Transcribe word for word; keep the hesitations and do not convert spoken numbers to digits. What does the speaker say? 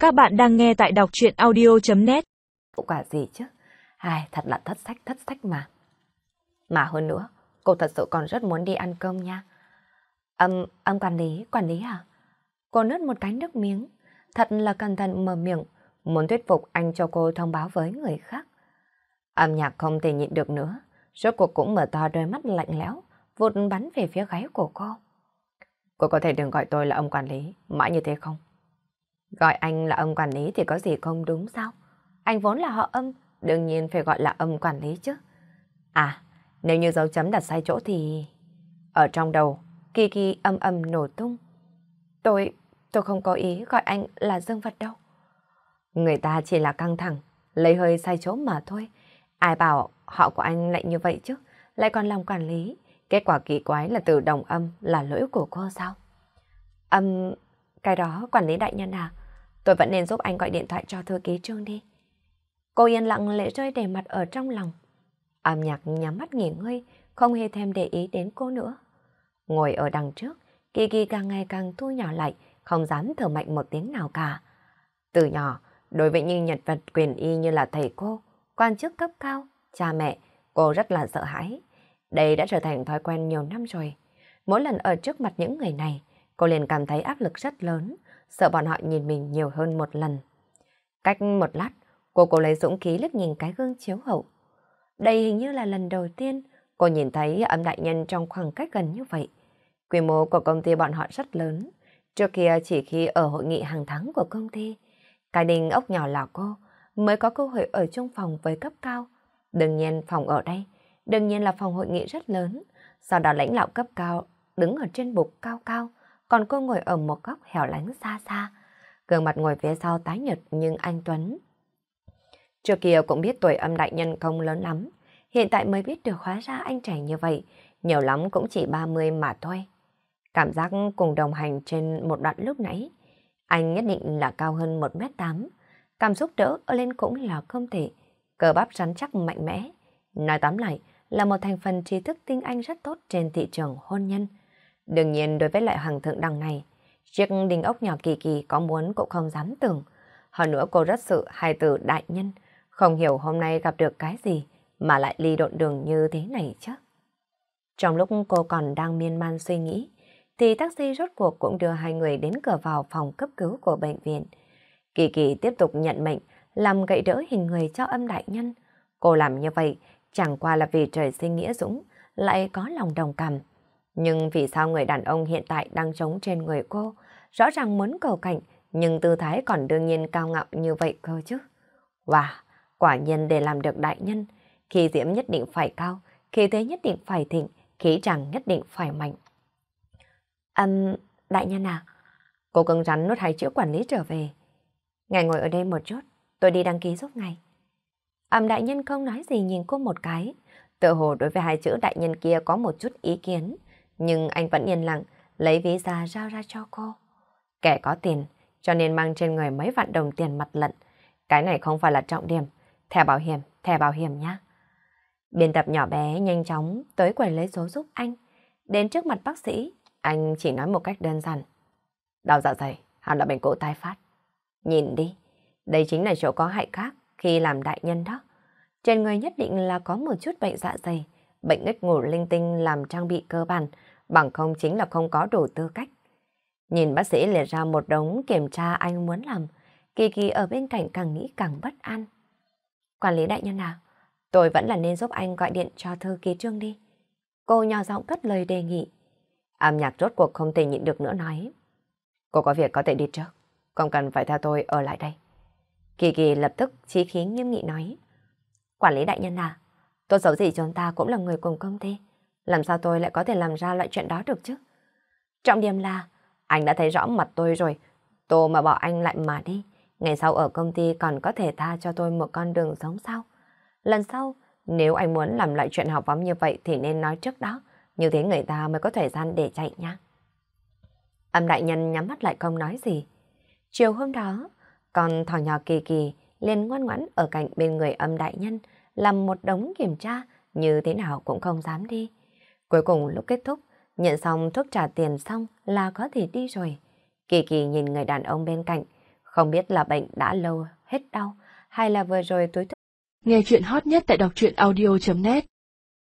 Các bạn đang nghe tại đọc truyện audio.net. Quả gì chứ? Ai, thật là thất sách thất sách mà. Mà hơn nữa, cô thật sự còn rất muốn đi ăn cơm nha. Âm, âm quản lý, quản lý à? Cô nuốt một cái nước miếng, thật là cẩn thận mở miệng, muốn thuyết phục anh cho cô thông báo với người khác. Âm nhạc không thể nhịn được nữa, rốt cuộc cũng mở to đôi mắt lạnh lẽo, vụt bắn về phía gáy của cô. Cô có thể đừng gọi tôi là ông quản lý, mãi như thế không? Gọi anh là ông quản lý thì có gì không đúng sao? Anh vốn là họ Âm, đương nhiên phải gọi là ông quản lý chứ. À, nếu như dấu chấm đặt sai chỗ thì... Ở trong đầu, Kiki âm âm nổ tung. Tôi, tôi không có ý gọi anh là Dương Vật đâu. Người ta chỉ là căng thẳng, lấy hơi sai chỗ mà thôi. Ai bảo họ của anh lại như vậy chứ, lại còn làm quản lý. Kết quả kỳ quái là từ đồng âm là lỗi của cô sao? Âm... Cái đó quản lý đại nhân à, tôi vẫn nên giúp anh gọi điện thoại cho thư ký Trương đi. Cô yên lặng lệ rơi đầy mặt ở trong lòng. Âm nhạc nhắm mắt nghỉ ngơi, không hề thèm để ý đến cô nữa. Ngồi ở đằng trước, Kiki càng ngày càng thu nhỏ lại, không dám thở mạnh một tiếng nào cả. Từ nhỏ, đối với những nhân vật quyền y như là thầy cô, quan chức cấp cao, cha mẹ, cô rất là sợ hãi. Đây đã trở thành thói quen nhiều năm rồi. Mỗi lần ở trước mặt những người này, cô liền cảm thấy áp lực rất lớn, sợ bọn họ nhìn mình nhiều hơn một lần. Cách một lát, cô cố lấy dũng khí liếc nhìn cái gương chiếu hậu. Đây hình như là lần đầu tiên cô nhìn thấy Âm đại nhân trong khoảng cách gần như vậy. Quy mô của công ty bọn họ rất lớn. Trước kia chỉ khi ở hội nghị hàng tháng của công ty, cái đình ốc nhỏ là cô mới có cơ hội ở chung phòng với cấp cao. Đương nhiên phòng ở đây, đương nhiên là phòng hội nghị rất lớn. Sau đó lãnh đạo cấp cao đứng ở trên bục cao cao, còn cô ngồi ở một góc hẻo lánh xa xa. Gương mặt ngồi phía sau tái nhợt nhưng anh tuấn. Trước kia cũng biết tuổi Âm đại nhân không lớn lắm, hiện tại mới biết được hóa ra anh trẻ như vậy, nhiều lắm cũng chỉ ba mươi mà thôi. Cảm giác cùng đồng hành trên một đoạn lúc nãy, anh nhất định là cao hơn một mét tám, cảm xúc đỡ lên cũng là không thể, cơ bắp rắn chắc mạnh mẽ. Nói tóm lại là một thành phần trí thức tinh anh rất tốt trên thị trường hôn nhân. Đương nhiên đối với loại hoàng thượng đằng này, chiếc đình ốc nhỏ Kỳ Kỳ có muốn cũng không dám tưởng. Hơn nữa cô rất sự hài tử đại nhân, không hiểu hôm nay gặp được cái gì mà lại ly độn đường như thế này chứ. Trong lúc cô còn đang miên man suy nghĩ, thì taxi rốt cuộc cũng đưa hai người đến cửa vào phòng cấp cứu của bệnh viện. Kỳ Kỳ tiếp tục nhận mệnh, làm gậy đỡ hình người cho Âm đại nhân. Cô làm như vậy chẳng qua là vì trời sinh nghĩa dũng, lại có lòng đồng cảm. Nhưng vì sao người đàn ông hiện tại đang trống trên người cô, rõ ràng muốn cầu cạnh, nhưng tư thái còn đương nhiên cao ngạo như vậy cơ chứ. Wow, quả nhiên để làm được đại nhân, khí diễm nhất định phải cao, khí thế nhất định phải thịnh, khí chàng nhất định phải mạnh. Âm, đại nhân à? Cô cứng rắn nuốt hai chữ quản lý trở về. Ngài ngồi ở đây một chút, tôi đi đăng ký giúp ngài. Âm đại nhân không nói gì nhìn cô một cái, tự hồ đối với hai chữ đại nhân kia có một chút ý kiến, nhưng anh vẫn yên lặng, lấy ví ra giao ra cho cô. Kẻ có tiền, cho nên mang trên người mấy vạn đồng tiền mặt lận. Cái này không phải là trọng điểm. Thẻ bảo hiểm, thẻ bảo hiểm nhá. Biên tập nhỏ bé nhanh chóng tới quầy lấy số giúp anh. Đến trước mặt bác sĩ, anh chỉ nói một cách đơn giản. Đau dạ dày, hẳn là bệnh cũ tái phát. Nhìn đi, đây chính là chỗ có hại khác khi làm đại nhân đó. Trên người nhất định là có một chút bệnh dạ dày, bệnh ít ngủ linh tinh làm trang bị cơ bản, bằng không chính là không có đủ tư cách. Nhìn bác sĩ liệt ra một đống kiểm tra anh muốn làm, Kỳ Kỳ ở bên cạnh càng nghĩ càng bất an. Quản lý đại nhân à, tôi vẫn là nên giúp anh gọi điện cho thư ký Trương đi. Cô nhỏ giọng cất lời đề nghị. Âm nhạc rốt cuộc không thể nhịn được nữa nói. Cô có việc có thể đi trước, không cần phải theo tôi ở lại đây. Kỳ Kỳ lập tức chí khí nghiêm nghị nói. Quản lý đại nhân à, tốt xấu gì chúng ta cũng là người cùng công ty, làm sao tôi lại có thể làm ra loại chuyện đó được chứ? Trọng điểm là, anh đã thấy rõ mặt tôi rồi, tôi mà bỏ anh lại mà đi, ngày sau ở công ty còn có thể tha cho tôi một con đường sống sao? Lần sau, nếu anh muốn làm lại chuyện học vấn như vậy thì nên nói trước đó, như thế người ta mới có thời gian để chạy nha. Âm đại nhân nhắm mắt lại không nói gì. Chiều hôm đó, con thỏ nhỏ Kỳ Kỳ liền ngoan ngoãn ở cạnh bên người Âm đại nhân, làm một đống kiểm tra, như thế nào cũng không dám đi. Cuối cùng lúc kết thúc, nhận xong thuốc trả tiền xong là có thể đi rồi. Kỳ Kỳ nhìn người đàn ông bên cạnh, Không biết là bệnh đã lâu hết đau hay là vừa rồi túi thuốc. Nghe chuyện hot nhất tại đọc truyện audio chấm net